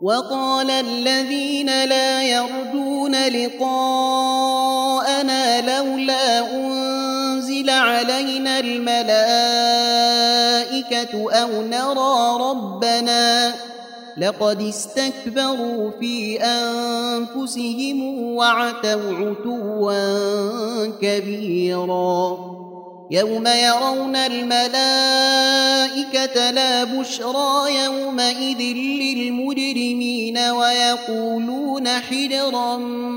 وقال الذين لا يرجون لقاءنا لولا أنزل علينا الملائكة أو نرى ربنا لقد استكبروا في أنفسهم وعتوا عتوا كبيرا يوم يرون الملائكة لا بشرى يومئذ للمجرمين ويقولون حجرا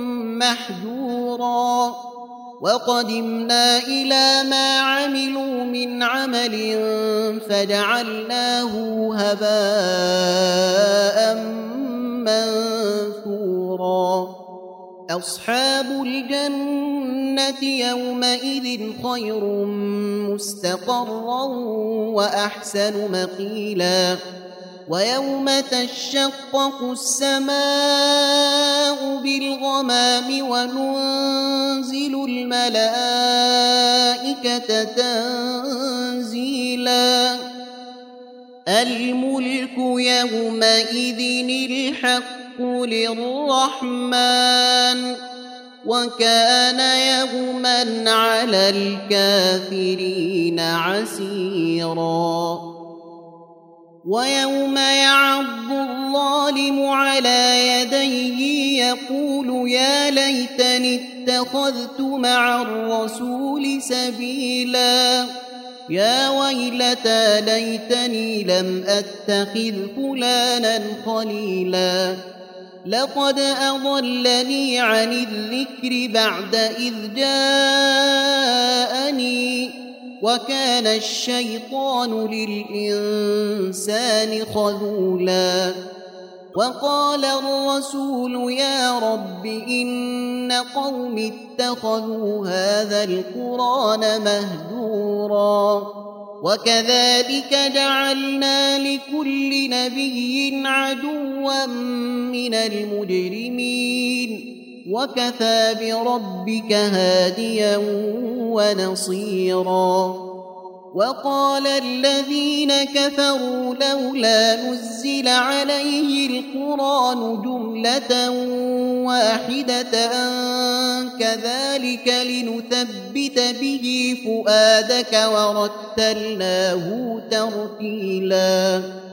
محجورا وقدمنا إلى ما عملوا من عمل فجعلناه هباء منثورا أصحاب الجنة يومئذ خير مستقرا وأحسن مقيلا ويوم تشقق السماء بالغمام وننزل الملائكة تنزيلا الملك يومئذ الحق للرحمن وكان يوما على الكافرين عسيرا ويوم يعض الظالم على يديه يقول يا ليتني اتخذت مع الرسول سبيلا يا ويلتى ليتني لم أتخذ فلانا خليلا لقد أضلني عن الذكر بعد إذ جاءني وكان الشيطان للإنسان خذولا وقال الرسول يا رب إن قوم اتخذوا هذا القرآن مهجورا وكذلك جعلنا لكل نبي عدوا من المجرمين وكفى بربك هاديا ونصيرا وقال الذين كفروا لولا نزل عليه القرآن جملة واحدة كذلك لنثبت به فؤادك ورتلناه ترتيلا